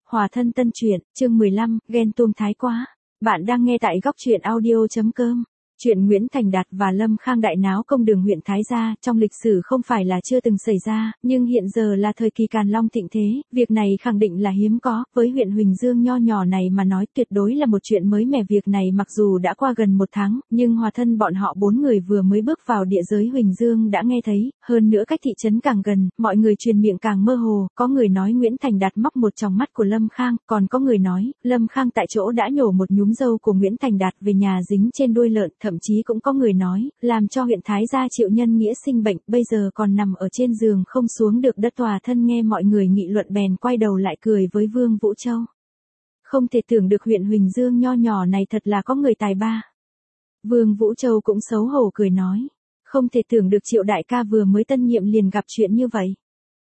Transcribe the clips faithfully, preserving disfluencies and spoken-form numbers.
Hòa thân tân truyện, chương mười lăm, ghen tuông thái quá. Bạn đang nghe tại góc truyện audio chấm com. Chuyện Nguyễn Thành Đạt và Lâm Khang đại náo công đường huyện Thái Gia trong lịch sử không phải là chưa từng xảy ra, nhưng hiện giờ là thời kỳ Càn Long thịnh thế, việc này khẳng định là hiếm có, với huyện Huỳnh Dương nho nhỏ này mà nói tuyệt đối là một chuyện mới mẻ. Việc này mặc dù đã qua gần một tháng, nhưng Hòa thân bọn họ bốn người vừa mới bước vào địa giới Huỳnh Dương đã nghe thấy, hơn nữa cách thị trấn càng gần, mọi người truyền miệng càng mơ hồ, có người nói Nguyễn Thành Đạt móc một tròng mắt của Lâm Khang, còn có người nói, Lâm Khang tại chỗ đã nhổ một nhúm râu của Nguyễn Thành Đạt về nhà dính trên đuôi lợn. Thậm chí cũng có người nói, làm cho huyện Thái Gia Triệu Nhân Nghĩa sinh bệnh, bây giờ còn nằm ở trên giường không xuống được đất. Hòa thân nghe mọi người nghị luận bèn quay đầu lại cười với Vương Vũ Châu. Không thể tưởng được huyện Huỳnh Dương nho nhỏ này thật là có người tài ba. Vương Vũ Châu cũng xấu hổ cười nói, không thể tưởng được Triệu đại ca vừa mới tân nhiệm liền gặp chuyện như vậy.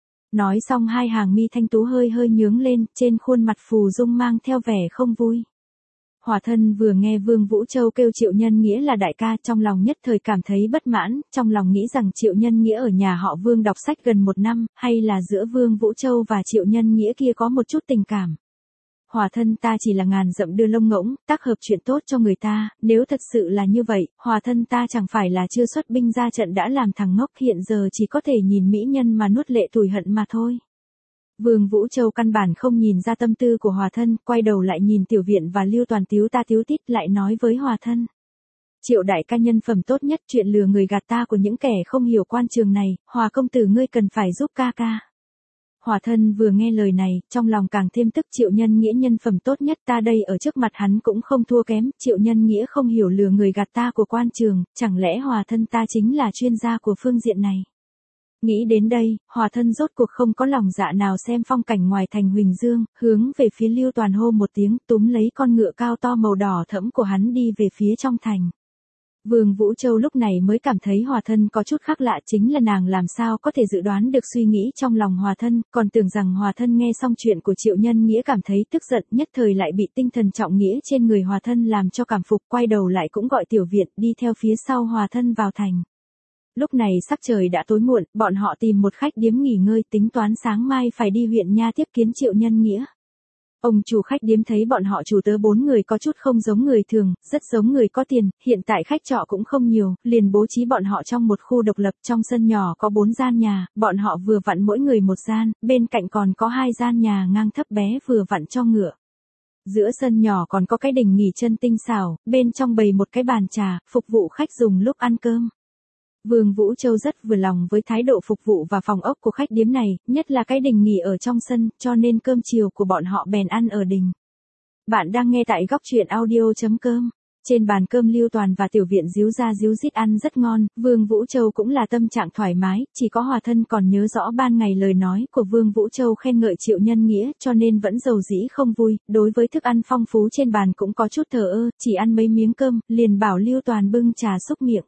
Nói xong hai hàng mi thanh tú hơi hơi nhướng lên, trên khuôn mặt phù dung mang theo vẻ không vui. Hòa thân vừa nghe Vương Vũ Châu kêu Triệu Nhân Nghĩa là đại ca, trong lòng nhất thời cảm thấy bất mãn, trong lòng nghĩ rằng Triệu Nhân Nghĩa ở nhà họ Vương đọc sách gần một năm, hay là giữa Vương Vũ Châu và Triệu Nhân Nghĩa kia có một chút tình cảm. Hòa thân ta chỉ là ngàn dặm đưa lông ngỗng, tác hợp chuyện tốt cho người ta, nếu thật sự là như vậy, hòa thân ta chẳng phải là chưa xuất binh ra trận đã làm thằng ngốc, hiện giờ chỉ có thể nhìn mỹ nhân mà nuốt lệ tủi hận mà thôi. Vương Vũ Châu căn bản không nhìn ra tâm tư của Hòa thân, quay đầu lại nhìn Tiểu Viện và Lưu Toàn tíu ta tíu tít lại nói với Hòa thân. Triệu đại ca nhân phẩm tốt nhất, chuyện lừa người gạt ta của những kẻ không hiểu quan trường này, Hòa công tử ngươi cần phải giúp ca ca. Hòa thân vừa nghe lời này, trong lòng càng thêm tức. Triệu Nhân Nghĩa nhân phẩm tốt nhất, ta đây ở trước mặt hắn cũng không thua kém, Triệu Nhân Nghĩa không hiểu lừa người gạt ta của quan trường, chẳng lẽ Hòa thân ta chính là chuyên gia của phương diện này. Nghĩ đến đây, Hòa thân rốt cuộc không có lòng dạ nào xem phong cảnh ngoài thành Huỳnh Dương, hướng về phía Lưu Toàn hô một tiếng, túm lấy con ngựa cao to màu đỏ thẫm của hắn đi về phía trong thành. Vương Vũ Châu lúc này mới cảm thấy Hòa thân có chút khác lạ, chính là nàng làm sao có thể dự đoán được suy nghĩ trong lòng Hòa thân, còn tưởng rằng Hòa thân nghe xong chuyện của Triệu Nhân Nghĩa cảm thấy tức giận, nhất thời lại bị tinh thần trọng nghĩa trên người Hòa thân làm cho cảm phục, quay đầu lại cũng gọi Tiểu Viện đi theo phía sau Hòa thân vào thành. Lúc này sắc trời đã tối muộn, bọn họ tìm một khách điếm nghỉ ngơi, tính toán sáng mai phải đi huyện Nha tiếp kiến Triệu Nhân Nghĩa. Ông chủ khách điếm thấy bọn họ chủ tớ bốn người có chút không giống người thường, rất giống người có tiền, hiện tại khách trọ cũng không nhiều, liền bố trí bọn họ trong một khu độc lập, trong sân nhỏ có bốn gian nhà, bọn họ vừa vặn mỗi người một gian, bên cạnh còn có hai gian nhà ngang thấp bé vừa vặn cho ngựa. Giữa sân nhỏ còn có cái đình nghỉ chân tinh xảo, bên trong bày một cái bàn trà, phục vụ khách dùng lúc ăn cơm. Vương Vũ Châu rất vừa lòng với thái độ phục vụ và phòng ốc của khách điếm này, nhất là cái đình nghỉ ở trong sân, cho nên cơm chiều của bọn họ bèn ăn ở đình. Bạn đang nghe tại góc truyện audio chấm com. Trên bàn cơm Lưu Toàn và Tiểu Viện díu ra díu dít ăn rất ngon, Vương Vũ Châu cũng là tâm trạng thoải mái, chỉ có Hòa thân còn nhớ rõ ban ngày lời nói của Vương Vũ Châu khen ngợi Triệu Nhân Nghĩa, cho nên vẫn dầu dĩ không vui, đối với thức ăn phong phú trên bàn cũng có chút thờ ơ, chỉ ăn mấy miếng cơm, liền bảo Lưu Toàn bưng trà xúc miệng.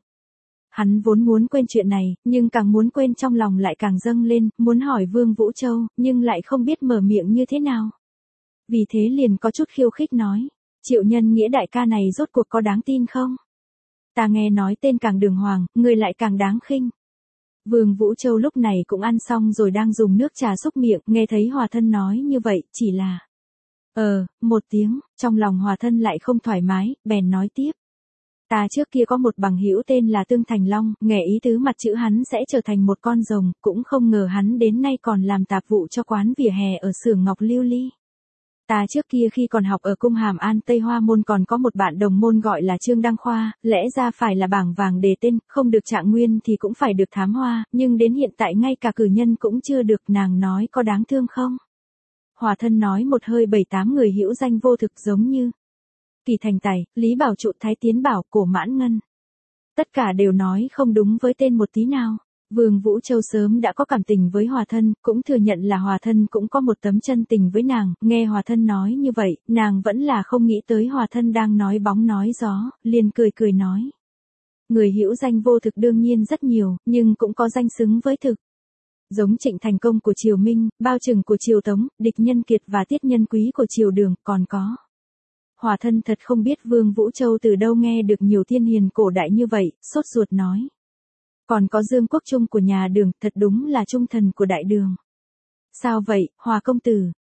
Hắn vốn muốn quên chuyện này, nhưng càng muốn quên trong lòng lại càng dâng lên, muốn hỏi Vương Vũ Châu, nhưng lại không biết mở miệng như thế nào. Vì thế liền có chút khiêu khích nói, Triệu Nhân Nghĩa đại ca này rốt cuộc có đáng tin không? Ta nghe nói tên càng đường hoàng, người lại càng đáng khinh. Vương Vũ Châu lúc này cũng ăn xong rồi đang dùng nước trà xúc miệng, nghe thấy Hòa thân nói như vậy, chỉ là Ờ, một tiếng, trong lòng Hòa thân lại không thoải mái, bèn nói tiếp. Ta trước kia có một bằng hữu tên là Tương Thành Long, nghe ý tứ mặt chữ hắn sẽ trở thành một con rồng, cũng không ngờ hắn đến nay còn làm tạp vụ cho quán vỉa hè ở xưởng Ngọc Lưu Ly. Ta trước kia khi còn học ở cung Hàm An Tây Hoa môn còn có một bạn đồng môn gọi là Trương Đăng Khoa, lẽ ra phải là bảng vàng đề tên, không được trạng nguyên thì cũng phải được thám hoa, nhưng đến hiện tại ngay cả cử nhân cũng chưa được, nàng nói có đáng thương không? Hòa thân nói một hơi bảy tám người hữu danh vô thực giống như Kỳ Thành Tài, Lý Bảo Trụ, Thái Tiến Bảo, Cổ Mãn Ngân. Tất cả đều nói không đúng với tên một tí nào. Vương Vũ Châu sớm đã có cảm tình với Hòa thân, cũng thừa nhận là Hòa thân cũng có một tấm chân tình với nàng, nghe Hòa thân nói như vậy, nàng vẫn là không nghĩ tới Hòa thân đang nói bóng nói gió, liền cười cười nói. Người hữu danh vô thực đương nhiên rất nhiều, nhưng cũng có danh xứng với thực. Giống Trịnh Thành Công của Triều Minh, Bao Trừng của Triều Tống, Địch Nhân Kiệt và Tiết Nhân Quý của Triều Đường, còn có. Hòa thân thật không biết Vương Vũ Châu từ đâu nghe được nhiều thiên hiền cổ đại như vậy, sốt ruột nói. Còn có Dương Quốc Trung của nhà Đường, thật đúng là trung thần của đại đường. Sao vậy, Hòa công tử?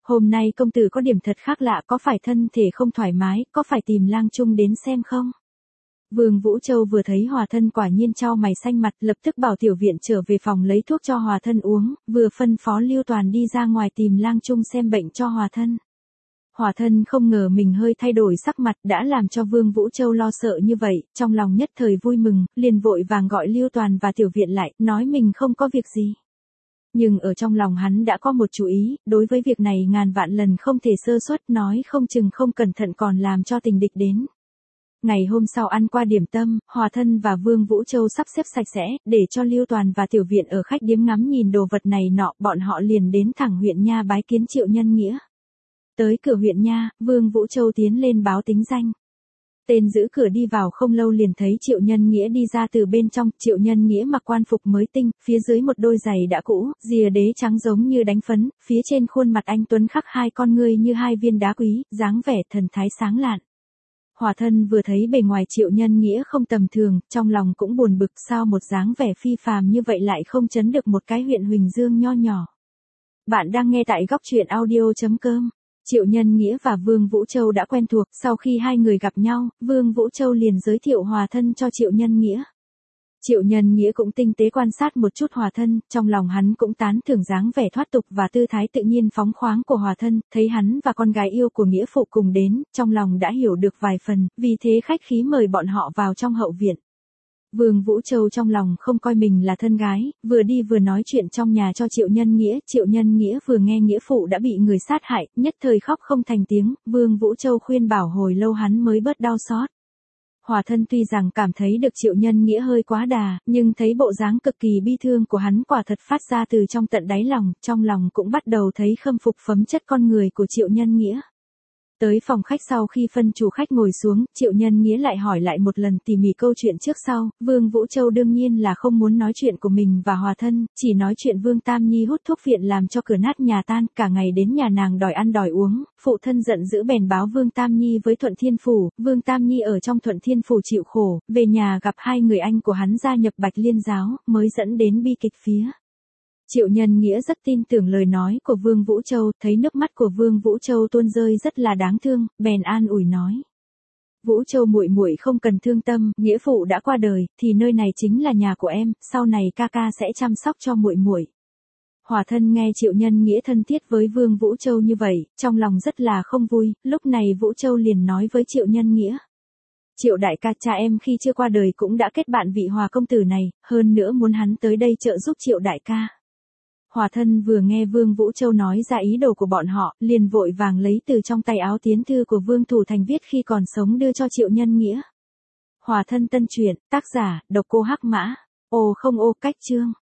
Hôm nay công tử có điểm thật khác lạ, có phải thân thể không thoải mái, có phải tìm lang trung đến xem không? Vương Vũ Châu vừa thấy Hòa Thân quả nhiên chau mày xanh mặt, lập tức bảo tiểu viện trở về phòng lấy thuốc cho Hòa Thân uống, vừa phân phó Lưu Toàn đi ra ngoài tìm lang trung xem bệnh cho Hòa Thân. Hòa Thân không ngờ mình hơi thay đổi sắc mặt đã làm cho Vương Vũ Châu lo sợ như vậy, trong lòng nhất thời vui mừng, liền vội vàng gọi Lưu Toàn và tiểu viện lại, nói mình không có việc gì. Nhưng ở trong lòng hắn đã có một chú ý, đối với việc này ngàn vạn lần không thể sơ suất, nói không chừng không cẩn thận còn làm cho tình địch đến. Ngày hôm sau ăn qua điểm tâm, Hòa Thân và Vương Vũ Châu sắp xếp sạch sẽ, để cho Lưu Toàn và tiểu viện ở khách điếm ngắm nhìn đồ vật này nọ, bọn họ liền đến thẳng huyện Nha bái kiến Triệu Nhân Nghĩa. Tới cửa huyện Nha, Vương Vũ Châu tiến lên báo tính danh. Tên giữ cửa đi vào không lâu liền thấy Triệu Nhân Nghĩa đi ra từ bên trong, Triệu Nhân Nghĩa mặc quan phục mới tinh, phía dưới một đôi giày đã cũ, rìa đế trắng giống như đánh phấn, phía trên khuôn mặt anh tuấn khắc hai con ngươi như hai viên đá quý, dáng vẻ thần thái sáng lạn. Hòa Thân vừa thấy bề ngoài Triệu Nhân Nghĩa không tầm thường, trong lòng cũng buồn bực, sao một dáng vẻ phi phàm như vậy lại không chấn được một cái huyện Huỳnh Dương nho nhỏ. Bạn đang nghe tại góc truyện audio chấm com. Triệu Nhân Nghĩa và Vương Vũ Châu đã quen thuộc, sau khi hai người gặp nhau, Vương Vũ Châu liền giới thiệu Hòa Thân cho Triệu Nhân Nghĩa. Triệu Nhân Nghĩa cũng tinh tế quan sát một chút Hòa Thân, trong lòng hắn cũng tán thưởng dáng vẻ thoát tục và tư thái tự nhiên phóng khoáng của Hòa Thân, thấy hắn và con gái yêu của Nghĩa phụ cùng đến, trong lòng đã hiểu được vài phần, vì thế khách khí mời bọn họ vào trong hậu viện. Vương Vũ Châu trong lòng không coi mình là thân gái, vừa đi vừa nói chuyện trong nhà cho Triệu Nhân Nghĩa, Triệu Nhân Nghĩa vừa nghe Nghĩa phụ đã bị người sát hại, nhất thời khóc không thành tiếng, Vương Vũ Châu khuyên bảo hồi lâu hắn mới bớt đau xót. Hòa Thân tuy rằng cảm thấy được Triệu Nhân Nghĩa hơi quá đà, nhưng thấy bộ dáng cực kỳ bi thương của hắn quả thật phát ra từ trong tận đáy lòng, trong lòng cũng bắt đầu thấy khâm phục phẩm chất con người của Triệu Nhân Nghĩa. Tới phòng khách sau khi phân chủ khách ngồi xuống, Triệu Nhân Nghĩa lại hỏi lại một lần tỉ mỉ câu chuyện trước sau, Vương Vũ Châu đương nhiên là không muốn nói chuyện của mình và Hòa Thân, chỉ nói chuyện Vương Tam Nhi hút thuốc viện làm cho cửa nát nhà tan, cả ngày đến nhà nàng đòi ăn đòi uống, phụ thân giận dữ bèn báo Vương Tam Nhi với Thuận Thiên Phủ, Vương Tam Nhi ở trong Thuận Thiên Phủ chịu khổ, về nhà gặp hai người anh của hắn gia nhập Bạch Liên giáo, mới dẫn đến bi kịch phía. Triệu Nhân Nghĩa rất tin tưởng lời nói của Vương Vũ Châu, thấy nước mắt của Vương Vũ Châu tuôn rơi rất là đáng thương, bèn an ủi nói: "Vũ Châu muội muội không cần thương tâm, nghĩa phụ đã qua đời, thì nơi này chính là nhà của em, sau này ca ca sẽ chăm sóc cho muội muội." Hòa Thân nghe Triệu Nhân Nghĩa thân thiết với Vương Vũ Châu như vậy, trong lòng rất là không vui, lúc này Vũ Châu liền nói với Triệu Nhân Nghĩa: "Triệu đại ca, cha em khi chưa qua đời cũng đã kết bạn vị Hòa công tử này, hơn nữa muốn hắn tới đây trợ giúp Triệu đại ca." Hòa Thân vừa nghe Vương Vũ Châu nói ra ý đồ của bọn họ, liền vội vàng lấy từ trong tay áo tiến thư của Vương Thủ Thành viết khi còn sống đưa cho Triệu Nhân Nghĩa. Hòa Thân tân truyện, tác giả, độc cô Hắc Mã, ô không ô cách chương.